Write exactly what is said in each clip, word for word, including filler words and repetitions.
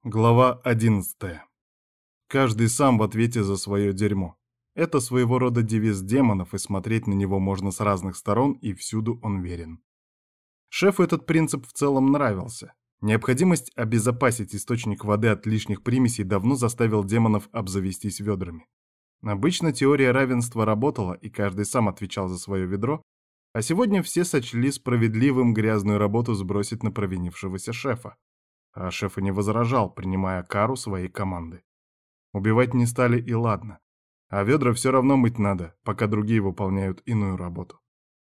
Глава одиннадцатая. Каждый сам в ответе за свое дерьмо. Это своего рода девиз демонов, и смотреть на него можно с разных сторон, и всюду он верен. Шефу этот принцип в целом нравился. Необходимость обезопасить источник воды от лишних примесей давно заставил демонов обзавестись ведрами. Обычно теория равенства работала, и каждый сам отвечал за свое ведро, а сегодня все сочли справедливым грязную работу сбросить на провинившегося шефа. А шеф и не возражал, принимая кару своей команды. Убивать не стали и ладно. А ведра все равно мыть надо, пока другие выполняют иную работу.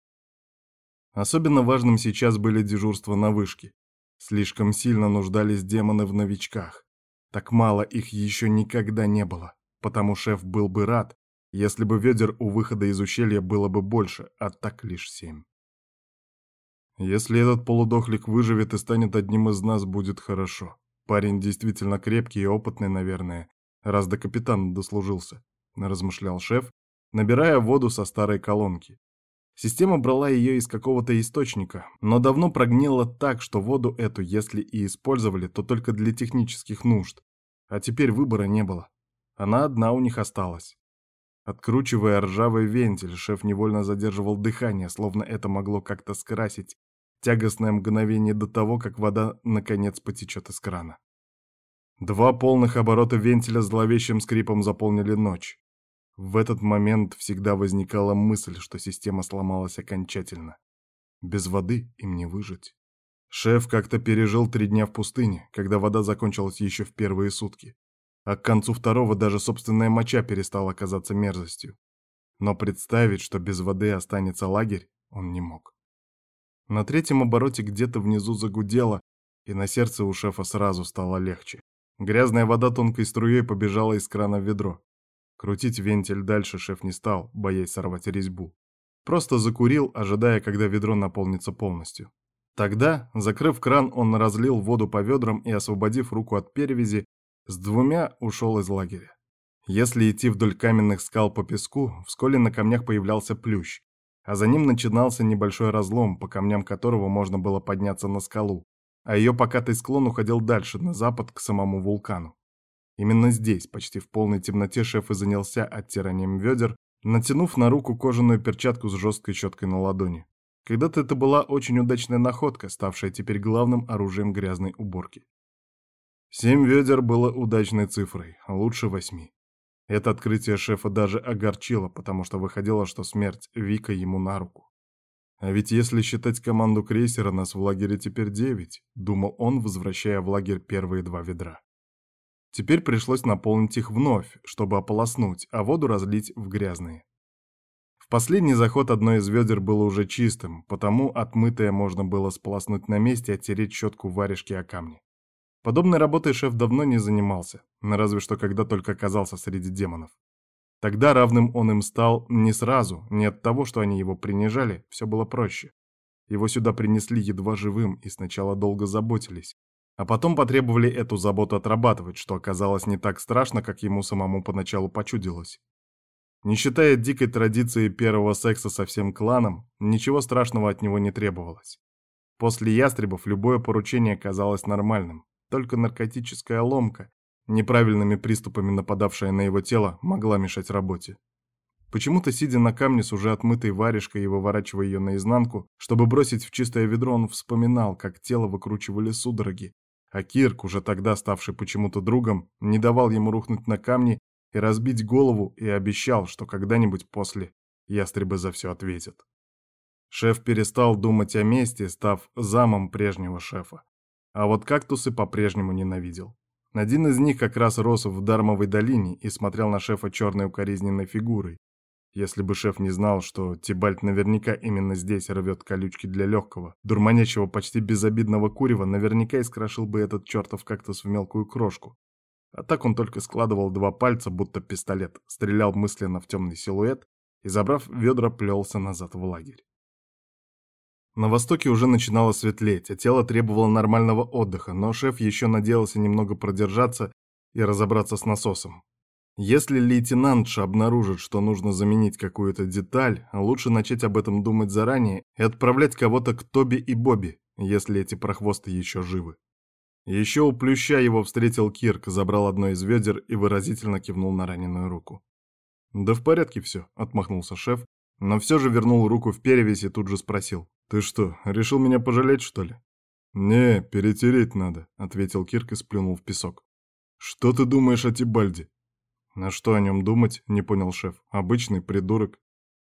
Особенно важным сейчас были дежурства на вышке. Слишком сильно нуждались демоны в новичках. Так мало их еще никогда не было, потому шеф был бы рад, если бы ведер у выхода из ущелья было бы больше, а так лишь семь. Если этот полудохлик выживет и станет одним из нас, будет хорошо. Парень действительно крепкий и опытный, наверное, раз до капитана дослужился, размышлял шеф, набирая воду со старой колонки. Система брала ее из какого-то источника, но давно прогнила так, что воду эту, если и использовали, то только для технических нужд. А теперь выбора не было. Она одна у них осталась. Откручивая ржавый вентиль, шеф невольно задерживал дыхание, словно это могло как-то скрасить тягостное мгновение до того, как вода наконец потечет из крана. Два полных оборота вентиля зловещим скрипом заполнили ночь. В этот момент всегда возникала мысль, что система сломалась окончательно. Без воды им не выжить. Шеф как-то пережил три дня в пустыне, когда вода закончилась еще в первые сутки. А к концу второго даже собственная моча перестала казаться мерзостью. Но представить, что без воды останется лагерь, он не мог. На третьем обороте где-то внизу загудело, и на сердце у шефа сразу стало легче. Грязная вода тонкой струей побежала из крана в ведро. Крутить вентиль дальше шеф не стал, боясь сорвать резьбу. Просто закурил, ожидая, когда ведро наполнится полностью. Тогда, закрыв кран, он разлил воду по ведрам и, освободив руку от перевязи, с двумя ушел из лагеря. Если идти вдоль каменных скал по песку, вскоре на камнях появлялся плющ, а за ним начинался небольшой разлом, по камням которого можно было подняться на скалу, а ее покатый склон уходил дальше, на запад, к самому вулкану. Именно здесь, почти в полной темноте, шеф и занялся оттиранием ведер, натянув на руку кожаную перчатку с жесткой щеткой на ладони. Когда-то это была очень удачная находка, ставшая теперь главным оружием грязной уборки. Семь ведер было удачной цифрой, лучше восьми. Это открытие шефа даже огорчило, потому что выходило, что смерть Вика ему на руку. А ведь если считать команду крейсера, нас в лагере теперь девять, думал он, возвращая в лагерь первые два ведра. Теперь пришлось наполнить их вновь, чтобы ополоснуть, а воду разлить в грязные. В последний заход одно из ведер было уже чистым, потому отмытое можно было сполоснуть на месте и оттереть щетку варежки о камни. Подобной работой шеф давно не занимался, разве что когда только оказался среди демонов. Тогда равным он им стал не сразу, не от того, что они его принижали, все было проще. Его сюда принесли едва живым и сначала долго заботились, а потом потребовали эту заботу отрабатывать, что оказалось не так страшно, как ему самому поначалу почудилось. Не считая дикой традиции первого секса со всем кланом, ничего страшного от него не требовалось. После ястребов любое поручение казалось нормальным. Только наркотическая ломка, неправильными приступами нападавшая на его тело, могла мешать работе. Почему-то, сидя на камне с уже отмытой варежкой и выворачивая ее наизнанку, чтобы бросить в чистое ведро, он вспоминал, как тело выкручивали судороги, а Кирк, уже тогда ставший почему-то другом, не давал ему рухнуть на камни и разбить голову и обещал, что когда-нибудь после ястребы за все ответят. Шеф перестал думать о мести, став замом прежнего шефа. А вот кактусы по-прежнему ненавидел. Один из них как раз рос в Дармовой долине и смотрел на шефа черной укоризненной фигурой. Если бы шеф не знал, что Тибальт наверняка именно здесь рвет колючки для легкого, дурманящего, почти безобидного курева, наверняка искрошил бы этот чертов кактус в мелкую крошку. А так он только складывал два пальца, будто пистолет, стрелял мысленно в темный силуэт и, забрав ведра, плелся назад в лагерь. На востоке уже начинало светлеть, а тело требовало нормального отдыха, но шеф еще надеялся немного продержаться и разобраться с насосом. Если лейтенантша обнаружит, что нужно заменить какую-то деталь, лучше начать об этом думать заранее и отправлять кого-то к Тоби и Бобби, если эти прохвосты еще живы. Еще у плюща его встретил Кирк, забрал одно из ведер и выразительно кивнул на раненую руку. «Да в порядке все», — отмахнулся шеф, но все же вернул руку в перевязь и тут же спросил. «Ты что, решил меня пожалеть, что ли?» «Не, перетереть надо», — ответил Кирк и сплюнул в песок. «Что ты думаешь о Тибальде?» «На что о нем думать?» — не понял шеф. «Обычный придурок».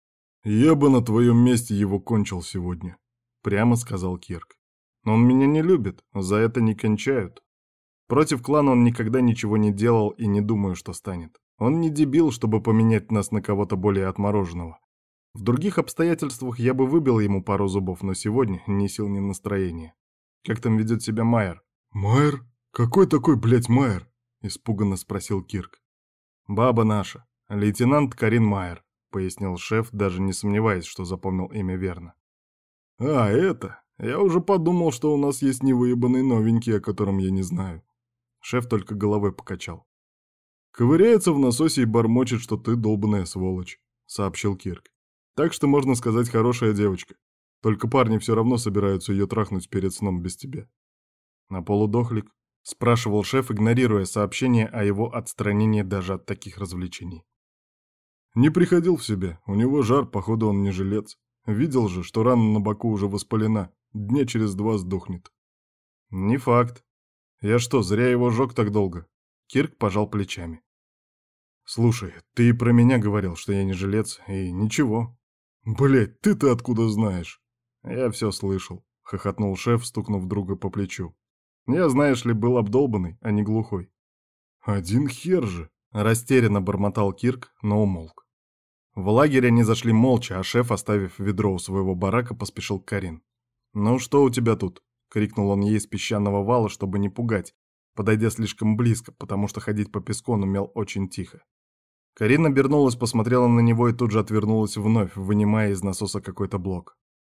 «Я бы на твоем месте его кончил сегодня», — прямо сказал Кирк. «Но он меня не любит, за это не кончают. Против клана он никогда ничего не делал и не думаю, что станет. Он не дебил, чтобы поменять нас на кого-то более отмороженного. В других обстоятельствах я бы выбил ему пару зубов, но сегодня ни сил, ни настроения. Как там ведет себя Майер?» «Майер? Какой такой, блядь, Майер?» — испуганно спросил Кирк. «Баба наша, лейтенант Карин Майер», — пояснил шеф, даже не сомневаясь, что запомнил имя верно. «А, это? Я уже подумал, что у нас есть невыебанный новенький, о котором я не знаю». Шеф только головой покачал. «Ковыряется в насосе и бормочет, что ты долбаная сволочь», — сообщил Кирк. «Так что, можно сказать, хорошая девочка. Только парни все равно собираются ее трахнуть перед сном без тебя». «На полудохлик?» — спрашивал шеф, игнорируя сообщение о его отстранении даже от таких развлечений. «Не приходил в себя. У него жар, походу он не жилец. Видел же, что рана на боку уже воспалена. Дня через два сдохнет». «Не факт. Я что, зря его жёг так долго?» Кирк пожал плечами. «Слушай, ты и про меня говорил, что я не жилец, и ничего». «Блядь, ты-то откуда знаешь?» «Я все слышал», — хохотнул шеф, стукнув друга по плечу. «Я, знаешь ли, был обдолбанный, а не глухой». «Один хер же», — растерянно бормотал Кирк, но умолк. В лагерь они зашли молча, а шеф, оставив ведро у своего барака, поспешил к Карин. «Ну что у тебя тут?» — крикнул он ей с песчаного вала, чтобы не пугать, подойдя слишком близко, потому что ходить по песку он умел очень тихо. Карин обернулась, посмотрела на него и тут же отвернулась вновь, вынимая из насоса какой-то блок.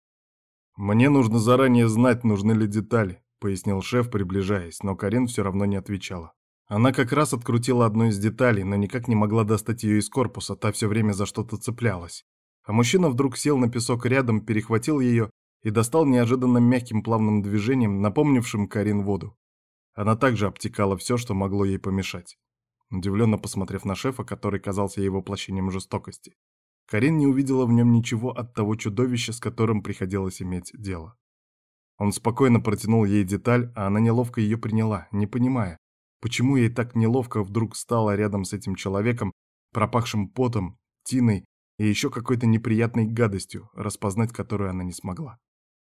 «Мне нужно заранее знать, нужны ли детали», — пояснил шеф, приближаясь, но Карин все равно не отвечала. Она как раз открутила одну из деталей, но никак не могла достать ее из корпуса, та все время за что-то цеплялась. А мужчина вдруг сел на песок рядом, перехватил ее и достал неожиданно мягким плавным движением, напомнившим Карин воду. Она также обтекала все, что могло ей помешать. Удивленно посмотрев на шефа, который казался ей воплощением жестокости, Карин не увидела в нем ничего от того чудовища, с которым приходилось иметь дело. Он спокойно протянул ей деталь, а она неловко ее приняла, не понимая, почему ей так неловко вдруг стало рядом с этим человеком, пропахшим потом, тиной и еще какой-то неприятной гадостью, распознать которую она не смогла.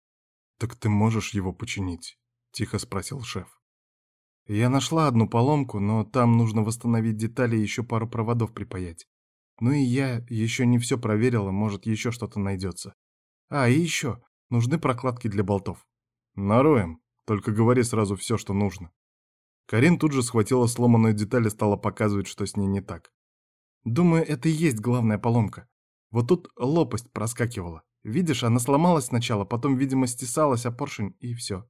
«Так ты можешь его починить?» — тихо спросил шеф. «Я нашла одну поломку, но там нужно восстановить детали и еще пару проводов припаять. Ну и я еще не все проверила, может, еще что-то найдется. А, и еще, нужны прокладки для болтов». «Нароем, только говори сразу все, что нужно». Карин тут же схватила сломанную деталь и стала показывать, что с ней не так. «Думаю, это и есть главная поломка. Вот тут лопасть проскакивала. Видишь, она сломалась сначала, потом, видимо, стесалась о поршень, и все».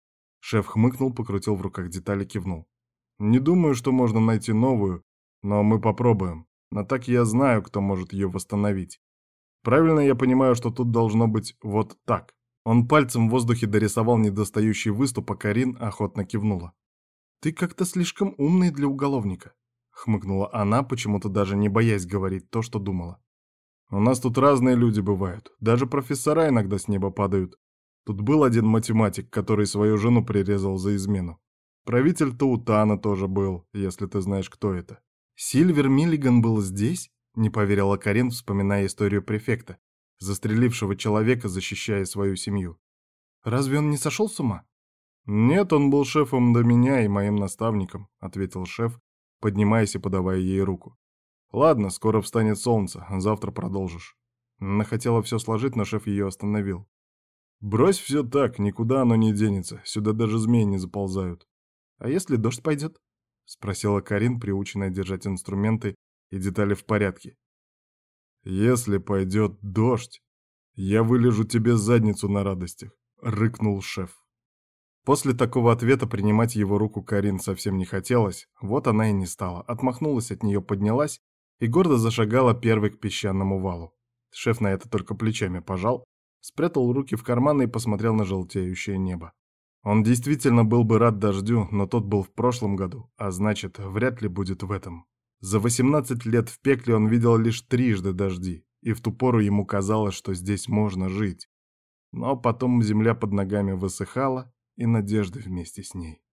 Шеф хмыкнул, покрутил в руках детали, кивнул. «Не думаю, что можно найти новую, но мы попробуем. Но так я знаю, кто может ее восстановить. Правильно я понимаю, что тут должно быть вот так». Он пальцем в воздухе дорисовал недостающий выступ, а Карин охотно кивнула. «Ты как-то слишком умный для уголовника», — хмыкнула она, почему-то даже не боясь говорить то, что думала. «У нас тут разные люди бывают, даже профессора иногда с неба падают. Тут был один математик, который свою жену прирезал за измену. Правитель Таутана тоже был, если ты знаешь, кто это». «Сильвер Миллиган был здесь?» — не поверила Карин, вспоминая историю префекта, застрелившего человека, защищая свою семью. «Разве он не сошел с ума?» «Нет, он был шефом до меня и моим наставником», — ответил шеф, поднимаясь и подавая ей руку. «Ладно, скоро встанет солнце, завтра продолжишь». Она хотела все сложить, но шеф ее остановил. «Брось все так, никуда оно не денется, сюда даже змеи не заползают». «А если дождь пойдет?» — спросила Карин, приученная держать инструменты и детали в порядке. «Если пойдет дождь, я вылежу тебе задницу на радостях», — рыкнул шеф. После такого ответа принимать его руку Карин совсем не хотелось, вот она и не стала, отмахнулась от нее, поднялась и гордо зашагала первой к песчаному валу. Шеф на это только плечами пожал, спрятал руки в карманы и посмотрел на желтеющее небо. Он действительно был бы рад дождю, но тот был в прошлом году, а значит, вряд ли будет в этом. За восемнадцать лет в пекле он видел лишь трижды дожди, и в ту пору ему казалось, что здесь можно жить. Но потом земля под ногами высыхала, и надежды вместе с ней.